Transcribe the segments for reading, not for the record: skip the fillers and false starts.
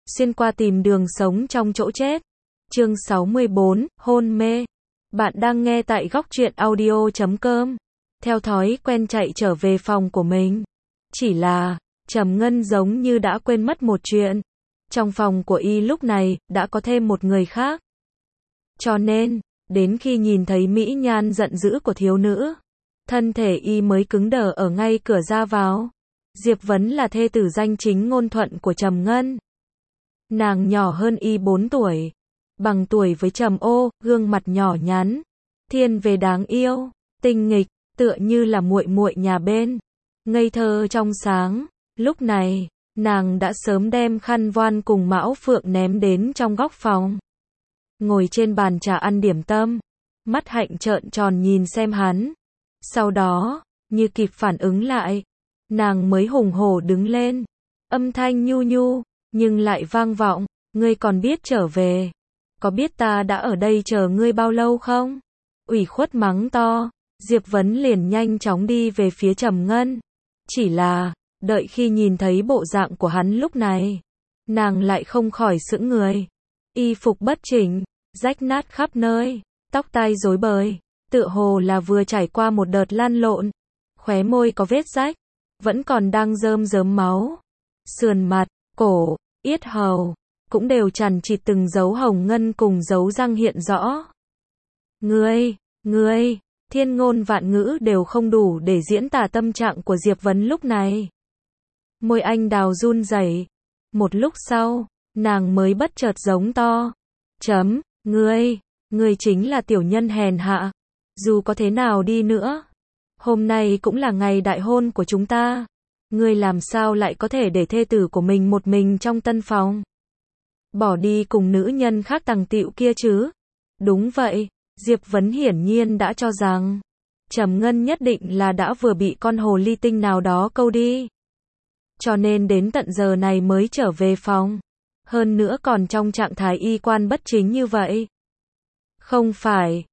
xuyên qua tìm đường sống trong chỗ chết. Chương 64, hôn mê. Bạn đang nghe tại góc truyện audio.com. Theo thói quen chạy trở về phòng của mình. Chỉ là, Trầm Ngân giống như đã quên mất một chuyện. Trong phòng của y lúc này, đã có thêm một người khác. Cho nên, đến khi nhìn thấy mỹ nhan giận dữ của thiếu nữ, thân thể y mới cứng đờ ở ngay cửa ra vào. Diệp Vấn là thê tử danh chính ngôn thuận của Trầm Ngân. Nàng nhỏ hơn y 4 tuổi, bằng tuổi với Trầm Ô, gương mặt nhỏ nhắn, thiên về đáng yêu, tinh nghịch, tựa như là muội muội nhà bên, ngây thơ trong sáng. Lúc này, nàng đã sớm đem khăn voan cùng mão phượng ném đến trong góc phòng. Ngồi trên bàn trà ăn điểm tâm, mắt hạnh trợn tròn nhìn xem hắn. Sau đó, như kịp phản ứng lại, nàng mới hùng hổ đứng lên, âm thanh nhu nhu, nhưng lại vang vọng, ngươi còn biết trở về, có biết ta đã ở đây chờ ngươi bao lâu không? Ủy khuất mắng to, Diệp Vấn liền nhanh chóng đi về phía Trầm Ngân. Chỉ là, đợi khi nhìn thấy bộ dạng của hắn lúc này, nàng lại không khỏi sững người. Y phục bất chỉnh, rách nát khắp nơi, tóc tai rối bời, tựa hồ là vừa trải qua một đợt lăn lộn, khóe môi có vết rách, vẫn còn đang rơm rớm máu. Sườn mặt, cổ, yết hầu, cũng đều chằng chịt từng dấu hồng ngân cùng dấu răng hiện rõ. Ngươi, thiên ngôn vạn ngữ đều không đủ để diễn tả tâm trạng của Diệp Vấn lúc này. Môi anh đào run rẩy. Một lúc sau, nàng mới bất chợt giống to. Ngươi chính là tiểu nhân hèn hạ. Dù có thế nào đi nữa, hôm nay cũng là ngày đại hôn của chúng ta. Ngươi làm sao lại có thể để thê tử của mình một mình trong tân phòng? Bỏ đi cùng nữ nhân khác tằng tịu kia chứ? Đúng vậy, Diệp Vấn hiển nhiên đã cho rằng Trầm Ngân nhất định là đã vừa bị con hồ ly tinh nào đó câu đi. Cho nên đến tận giờ này mới trở về phòng. Hơn nữa còn trong trạng thái y quan bất chính như vậy. Không phải,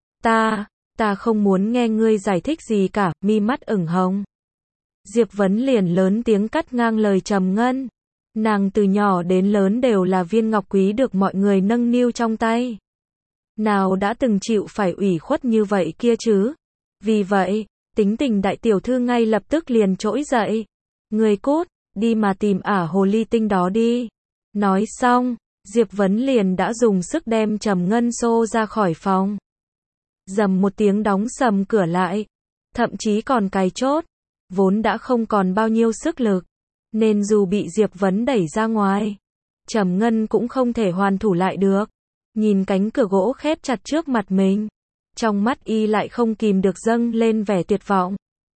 ta không muốn nghe ngươi giải thích gì cả, mi mắt ửng hồng. Diệp Vấn liền lớn tiếng cắt ngang lời Trầm Ngân. Nàng từ nhỏ đến lớn đều là viên ngọc quý được mọi người nâng niu trong tay. Nào đã từng chịu phải ủy khuất như vậy kia chứ. Vì vậy, tính tình đại tiểu thư ngay lập tức liền trỗi dậy. Ngươi cút, đi mà tìm ả hồ ly tinh đó đi. Nói xong, Diệp Vấn liền đã dùng sức đem Trầm Ngân xô ra khỏi phòng. Dầm một tiếng đóng sầm cửa lại. Thậm chí còn cài chốt. Vốn đã không còn bao nhiêu sức lực, nên dù bị Diệp Vấn đẩy ra ngoài, Trầm Ngân cũng không thể hoàn thủ lại được. Nhìn cánh cửa gỗ khép chặt trước mặt mình, trong mắt y lại không kìm được dâng lên vẻ tuyệt vọng.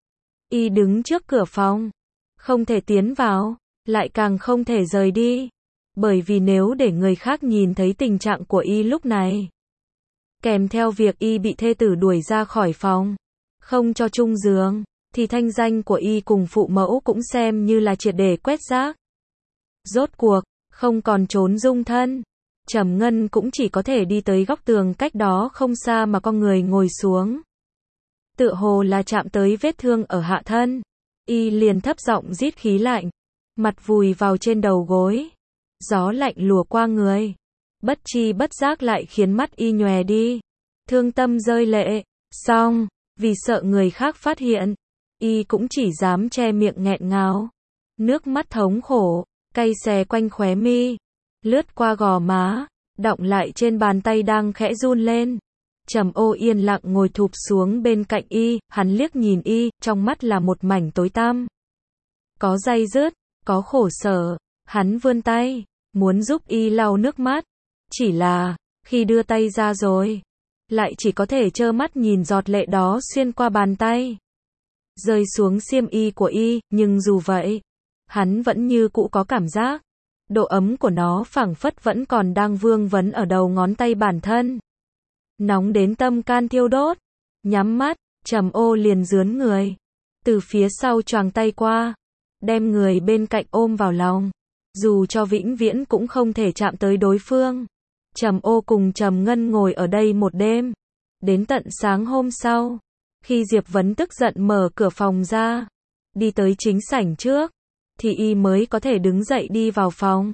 Y đứng trước cửa phòng, không thể tiến vào, lại càng không thể rời đi, bởi vì nếu để người khác nhìn thấy tình trạng của y lúc này, kèm theo việc y bị thê tử đuổi ra khỏi phòng, không cho chung giường, thì thanh danh của y cùng phụ mẫu cũng xem như là triệt để quét rác. Rốt cuộc, không còn trốn dung thân, Trầm Ngân cũng chỉ có thể đi tới góc tường cách đó không xa mà con người ngồi xuống. Tựa hồ là chạm tới vết thương ở hạ thân, y liền thấp giọng rít khí lạnh, mặt vùi vào trên đầu gối. Gió lạnh lùa qua người, bất chi bất giác lại khiến mắt y nhòe đi, thương tâm rơi lệ. Xong, vì sợ người khác phát hiện, y cũng chỉ dám che miệng nghẹn ngào. Nước mắt thống khổ, cay xè quanh khóe mi, lướt qua gò má, đọng lại trên bàn tay đang khẽ run lên. Trầm Ô yên lặng ngồi thụp xuống bên cạnh y, hắn liếc nhìn y, trong mắt là một mảnh tối tăm. Có day dứt, có khổ sở, hắn vươn tay, muốn giúp y lau nước mắt. Chỉ là, khi đưa tay ra rồi, lại chỉ có thể trơ mắt nhìn giọt lệ đó xuyên qua bàn tay, rơi xuống xiêm y của y, nhưng dù vậy, hắn vẫn như cũ có cảm giác, độ ấm của nó phảng phất vẫn còn đang vương vấn ở đầu ngón tay bản thân. Nóng đến tâm can thiêu đốt, nhắm mắt, Trầm Ô liền rướn người, từ phía sau choàng tay qua, đem người bên cạnh ôm vào lòng, dù cho vĩnh viễn cũng không thể chạm tới đối phương. Trầm Ô cùng Trầm Ngân ngồi ở đây một đêm, đến tận sáng hôm sau. Khi Diệp Vấn tức giận mở cửa phòng ra, đi tới chính sảnh trước, thì y mới có thể đứng dậy đi vào phòng.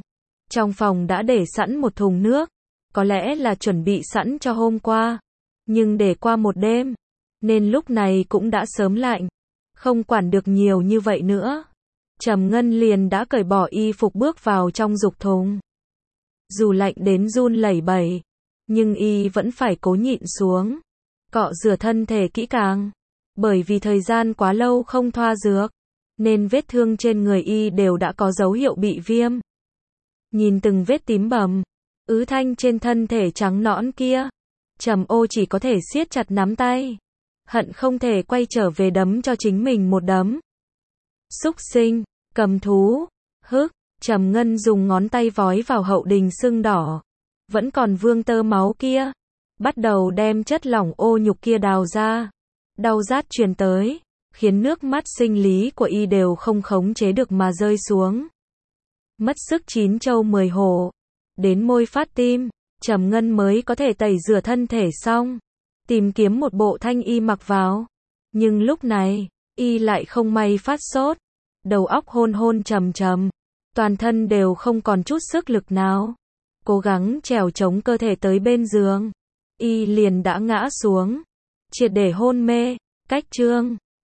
Trong phòng đã để sẵn một thùng nước, có lẽ là chuẩn bị sẵn cho hôm qua, nhưng để qua một đêm, nên lúc này cũng đã sớm lạnh, không quản được nhiều như vậy nữa. Trầm Ngân liền đã cởi bỏ y phục bước vào trong dục thùng. Dù lạnh đến run lẩy bẩy, nhưng y vẫn phải cố nhịn xuống, cọ rửa thân thể kỹ càng, bởi vì thời gian quá lâu không thoa dược, nên vết thương trên người y đều đã có dấu hiệu bị viêm. Nhìn từng vết tím bầm, ứ thanh trên thân thể trắng nõn kia, Trầm Ô chỉ có thể siết chặt nắm tay, hận không thể quay trở về đấm cho chính mình một đấm. Súc sinh, cầm thú, hức, Trầm Ngân dùng ngón tay vói vào hậu đình sưng đỏ, vẫn còn vương tơ máu kia, bắt đầu đem chất lỏng ô nhục kia đào ra. Đau rát truyền tới, khiến nước mắt sinh lý của y đều không khống chế được mà rơi xuống. Mất sức 9 trâu 10 hổ, đến môi phát tim, Trầm Ngân mới có thể tẩy rửa thân thể xong, tìm kiếm một bộ thanh y mặc vào. Nhưng lúc này, y lại không may phát sốt, đầu óc hôn hôn trầm trầm, toàn thân đều không còn chút sức lực nào. Cố gắng trèo chống cơ thể tới bên giường, y liền đã ngã xuống, triệt để hôn mê. Cách chương